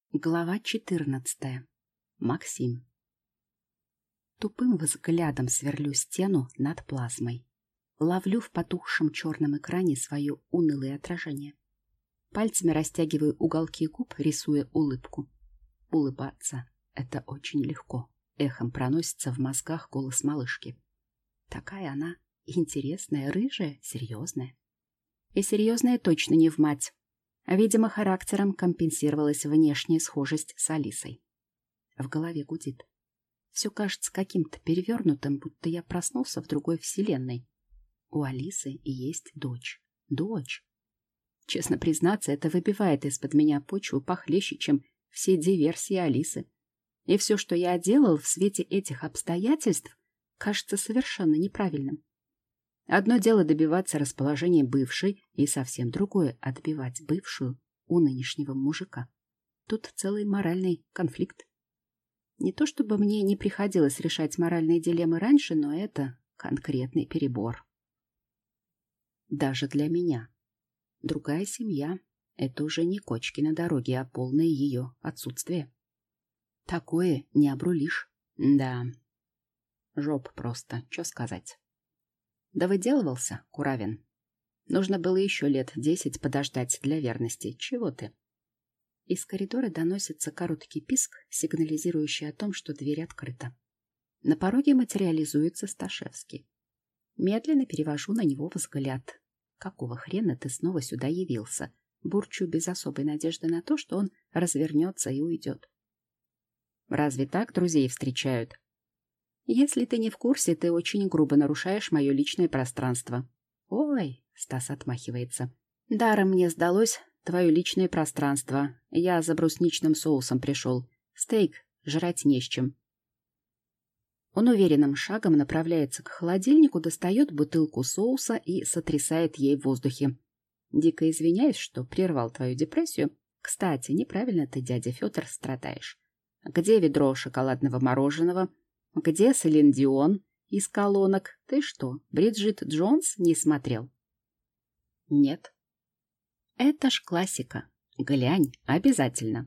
Глава 14. Максим. Тупым взглядом сверлю стену над плазмой. Ловлю в потухшем черном экране свое унылое отражение. Пальцами растягиваю уголки губ, рисуя улыбку. Улыбаться — это очень легко. Эхом проносится в мозгах голос малышки. Такая она интересная, рыжая, серьезная. И серьезная точно не в мать. Видимо, характером компенсировалась внешняя схожесть с Алисой. В голове гудит. Все кажется каким-то перевернутым, будто я проснулся в другой вселенной. У Алисы и есть дочь. Дочь. Честно признаться, это выбивает из-под меня почву похлеще, чем все диверсии Алисы. И все, что я делал в свете этих обстоятельств, кажется совершенно неправильным. Одно дело добиваться расположения бывшей, и совсем другое — отбивать бывшую у нынешнего мужика. Тут целый моральный конфликт. Не то чтобы мне не приходилось решать моральные дилеммы раньше, но это конкретный перебор. Даже для меня. Другая семья — это уже не кочки на дороге, а полное ее отсутствие. Такое не обрулишь. Да, жоп просто, что сказать. Да выделывался, Куравин. Нужно было еще лет 10 подождать для верности. Чего ты? Из коридора доносится короткий писк, сигнализирующий о том, что дверь открыта. На пороге материализуется Сташевский. Медленно перевожу на него взгляд. Какого хрена ты снова сюда явился? Бурчу без особой надежды на то, что он развернется и уйдет. Разве так друзей встречают? Если ты не в курсе, ты очень грубо нарушаешь мое личное пространство. Ой, Стас отмахивается. Даром мне сдалось твое личное пространство. Я за брусничным соусом пришел. Стейк жрать не с чем. Он уверенным шагом направляется к холодильнику, достает бутылку соуса и сотрясает ей в воздухе. Дико извиняюсь, что прервал твою депрессию. Кстати, неправильно ты, дядя Федор, страдаешь. Где ведро шоколадного мороженого? Где Селин Дион из колонок? Ты что, Бриджит Джонс не смотрел? Нет. Это ж классика. Глянь, обязательно.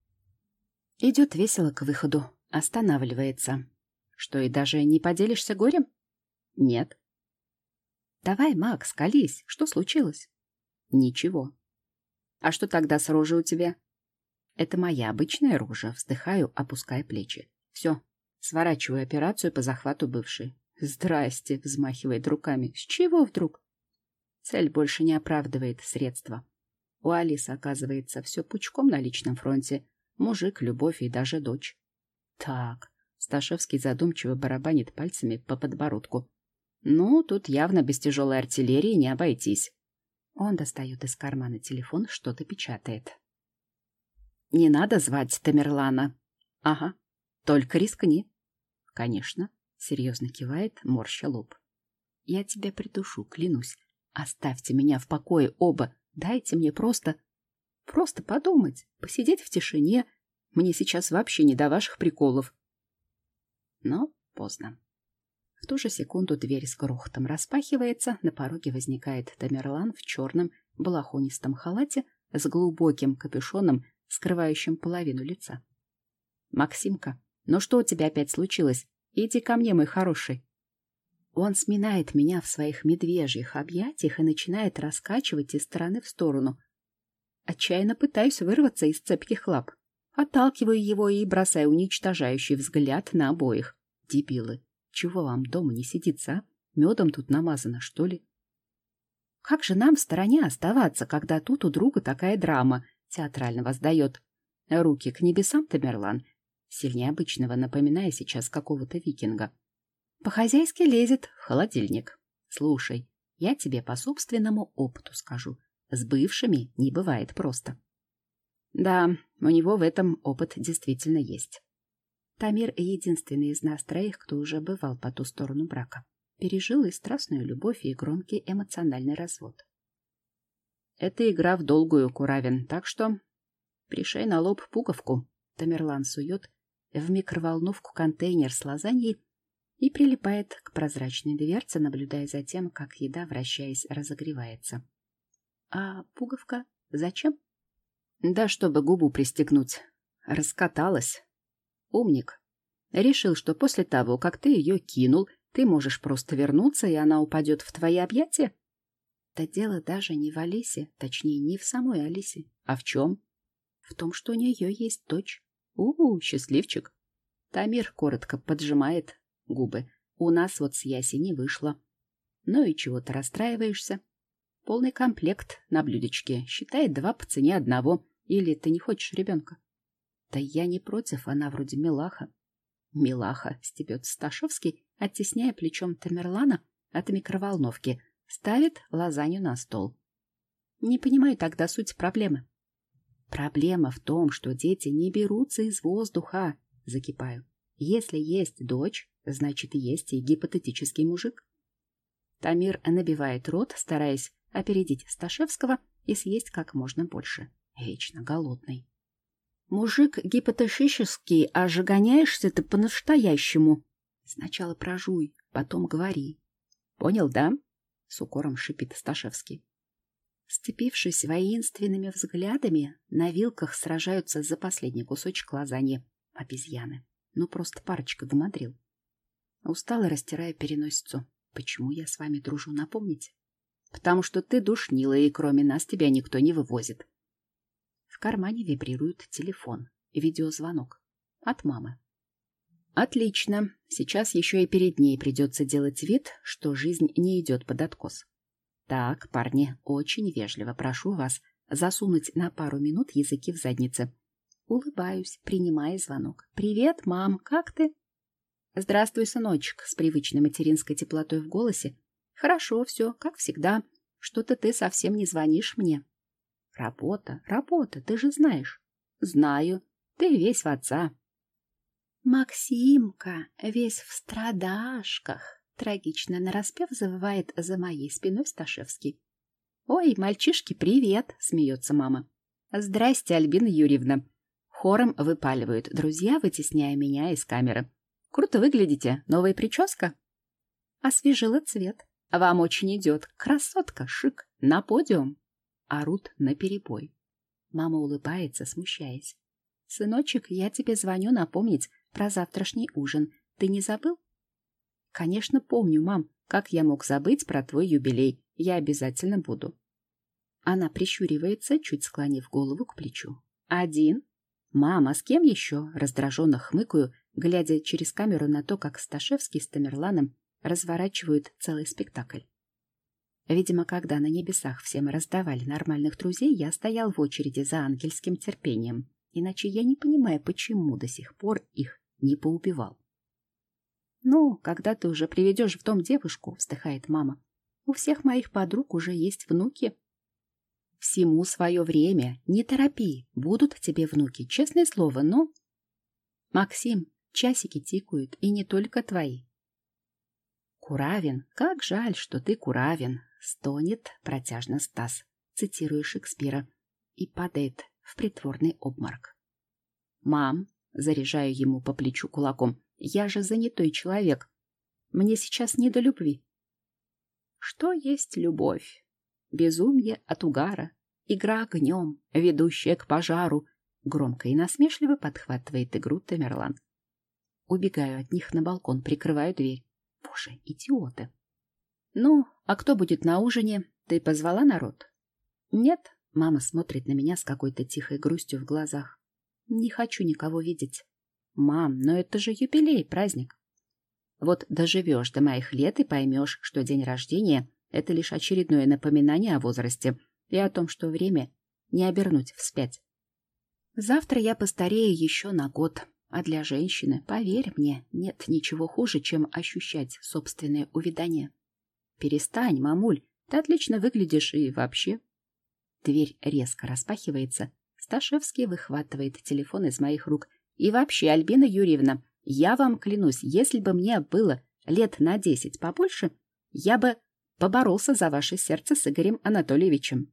Идет весело к выходу, останавливается. Что, и даже не поделишься горем? Нет. Давай, Макс, колись. Что случилось? Ничего. А что тогда с рожей у тебя? Это моя обычная рожа. Вздыхаю, опуская плечи. Все. Сворачиваю операцию по захвату бывшей. «Здрасте», — взмахивает руками. «С чего вдруг?» Цель больше не оправдывает средства. У Алисы, оказывается, все пучком на личном фронте. Мужик, любовь и даже дочь. Так, Сташевский задумчиво барабанит пальцами по подбородку. Ну, тут явно без тяжелой артиллерии не обойтись. Он достает из кармана телефон, что-то печатает. «Не надо звать Тамерлана». «Ага, только рискни». «Конечно», — серьезно кивает, морща лоб. «Я тебя придушу, клянусь. Оставьте меня в покое оба. Дайте мне просто подумать, посидеть в тишине. Мне сейчас вообще не до ваших приколов». Но поздно. В ту же секунду дверь с грохотом распахивается, на пороге возникает Тамерлан в черном балахонистом халате с глубоким капюшоном, скрывающим половину лица. «Максимка, ну что у тебя опять случилось? Иди ко мне, мой хороший». Он сминает меня в своих медвежьих объятиях и начинает раскачивать из стороны в сторону. Отчаянно пытаюсь вырваться из цепких лап. Отталкиваю его и бросаю уничтожающий взгляд на обоих. Дебилы, чего вам дома не сидится, а? Медом тут намазано, что ли? Как же нам в стороне оставаться, когда тут у друга такая драма? Театрально воздает. Руки к небесам, Тамерлан. Сильнее обычного, напоминая сейчас какого-то викинга. По-хозяйски лезет в холодильник. Слушай, я тебе по собственному опыту скажу. С бывшими не бывает просто. Да, у него в этом опыт действительно есть. Тамир единственный из нас троих, кто уже бывал по ту сторону брака. Пережил и страстную любовь, и громкий эмоциональный развод. Это игра в долгую, Куравин, так что пришей на лоб пуговку. Тамерлан сует в микроволновку контейнер с лазаньей и прилипает к прозрачной дверце, наблюдая за тем, как еда, вращаясь, разогревается. А пуговка зачем? Да чтобы губу пристегнуть. раскаталась. Умник. Решил, что после того, как ты ее кинул, ты можешь просто вернуться, и она упадет в твои объятия? Да дело даже не в Алисе, точнее, не в самой Алисе. А в чем? В том, что у нее есть дочь. Счастливчик. Тамир коротко поджимает губы. У нас вот с Яси не вышло. Ну и чего ты расстраиваешься? Полный комплект на блюдечке. Считай 2 по цене 1. Или ты не хочешь ребенка? Да я не против, она вроде милаха. Милаха, стебет Сташевский, оттесняя плечом Тамерлана от микроволновки, ставит лазанью на стол. Не понимаю тогда суть проблемы. Проблема в том, что дети не берутся из воздуха. Закипаю. Если есть дочь, значит, есть и гипотетический мужик. Тамир набивает рот, стараясь опередить Сташевского и съесть как можно больше. Вечно голодный. Мужик гипотетический, а же гоняешься ты по-настоящему. Сначала прожуй, потом говори. Понял, да? С укором шипит Сташевский. Сцепившись воинственными взглядами, на вилках сражаются за последний кусочек лазаньи. Обезьяны. Ну, просто парочка гамадрил. Устало растирая переносицу. Почему я с вами дружу, напомните? Потому что ты душнила, и кроме нас тебя никто не вывозит. В кармане вибрирует телефон. Видеозвонок. От мамы. Отлично. Сейчас еще и перед ней придется делать вид, что жизнь не идет под откос. Так, парни, очень вежливо прошу вас засунуть на пару минут языки в задницы. Улыбаюсь, принимая звонок. «Привет, мам, как ты?» «Здравствуй, сыночек», с привычной материнской теплотой в голосе. «Хорошо все, как всегда. Что-то ты совсем не звонишь мне». «Работа, работа, ты же знаешь». «Знаю. Ты весь в отца». «Максимка, весь в страдашках», трагично нараспев завывает за моей спиной Сташевский. «Ой, мальчишки, привет!» — смеется мама. «Здрасте, Альбина Юрьевна!» Хором выпаливают друзья, вытесняя меня из камеры. «Круто выглядите. Новая прическа?» «Освежила цвет. Вам очень идет. Красотка, шик. На подиум!» Орут наперебой. Мама улыбается, смущаясь. «Сыночек, я тебе звоню напомнить про завтрашний ужин. Ты не забыл?» «Конечно, помню, мам. Как я мог забыть про твой юбилей? Я обязательно буду». Она прищуривается, чуть склонив голову к плечу. «Один?» «Мама, с кем еще?» Раздраженно хмыкаю, глядя через камеру на то, как Сташевский с Тамерланом разворачивают целый спектакль. Видимо, когда на небесах всем раздавали нормальных друзей, я стоял в очереди за ангельским терпением. Иначе я не понимаю, почему до сих пор их не поубивал. «Ну, когда ты уже приведешь в дом девушку», — вздыхает мама. «У всех моих подруг уже есть внуки». «Всему свое время. Не торопи. Будут тебе внуки, честное слово, но...» «Максим, часики тикают, и не только твои». «Куравин, как жаль, что ты Куравин», — стонет протяжно Стас, цитируя Шекспира, и падает в притворный обморок. «Мам», — заряжаю ему по плечу кулаком, — «я же занятой человек. Мне сейчас не до любви». «Что есть любовь? Безумие от угара, игра огнем, ведущая к пожару», — громко и насмешливо подхватывает игру Тамерлан. Убегаю от них на балкон, прикрываю дверь. Боже, идиоты. «Ну, а кто будет на ужине? Ты позвала народ?» «Нет», — мама смотрит на меня с какой-то тихой грустью в глазах. «Не хочу никого видеть». «Мам, но это же юбилей, праздник». «Вот доживешь до моих лет и поймешь, что день рождения — это лишь очередное напоминание о возрасте и о том, что время не обернуть вспять. Завтра я постарею еще на год, а для женщины, поверь мне, нет ничего хуже, чем ощущать собственное увядание. Перестань, мамуль, ты отлично выглядишь и вообще». Дверь резко распахивается. Сташевский выхватывает телефон из моих рук. «И вообще, Альбина Юрьевна, я вам клянусь, если бы мне было лет на 10 побольше, я бы поборолся за ваше сердце с Игорем Анатольевичем».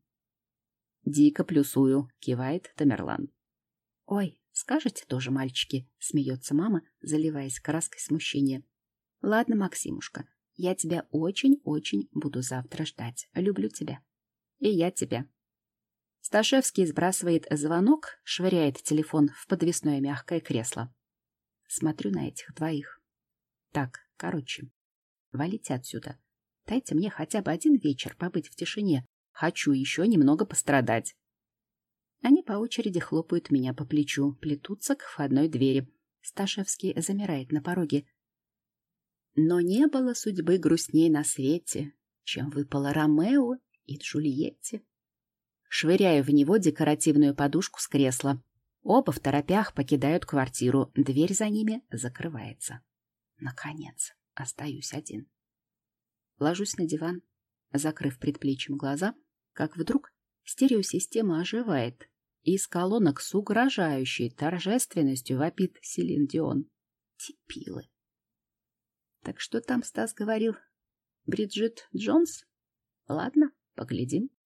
«Дико плюсую», — кивает Тамерлан. «Ой, скажете тоже, мальчики», — смеется мама, заливаясь краской смущения. «Ладно, Максимушка, я тебя очень-очень буду завтра ждать. Люблю тебя». «И я тебя». Сташевский сбрасывает звонок, швыряет телефон в подвесное мягкое кресло. Смотрю на этих двоих. Так, короче, валите отсюда. Дайте мне хотя бы один вечер побыть в тишине. Хочу еще немного пострадать. Они по очереди хлопают меня по плечу, плетутся к входной двери. Сташевский замирает на пороге. Но не было судьбы грустней на свете, чем выпало Ромео и Джульетте. Швыряю в него декоративную подушку с кресла. Оба в торопях покидают квартиру. Дверь за ними закрывается. Наконец, остаюсь один. Ложусь на диван, закрыв предплечьем глаза, как вдруг стереосистема оживает, и из колонок с угрожающей торжественностью вопит Селин Дион. Типилы. Так что там Стас говорил? Бриджит Джонс? Ладно, поглядим.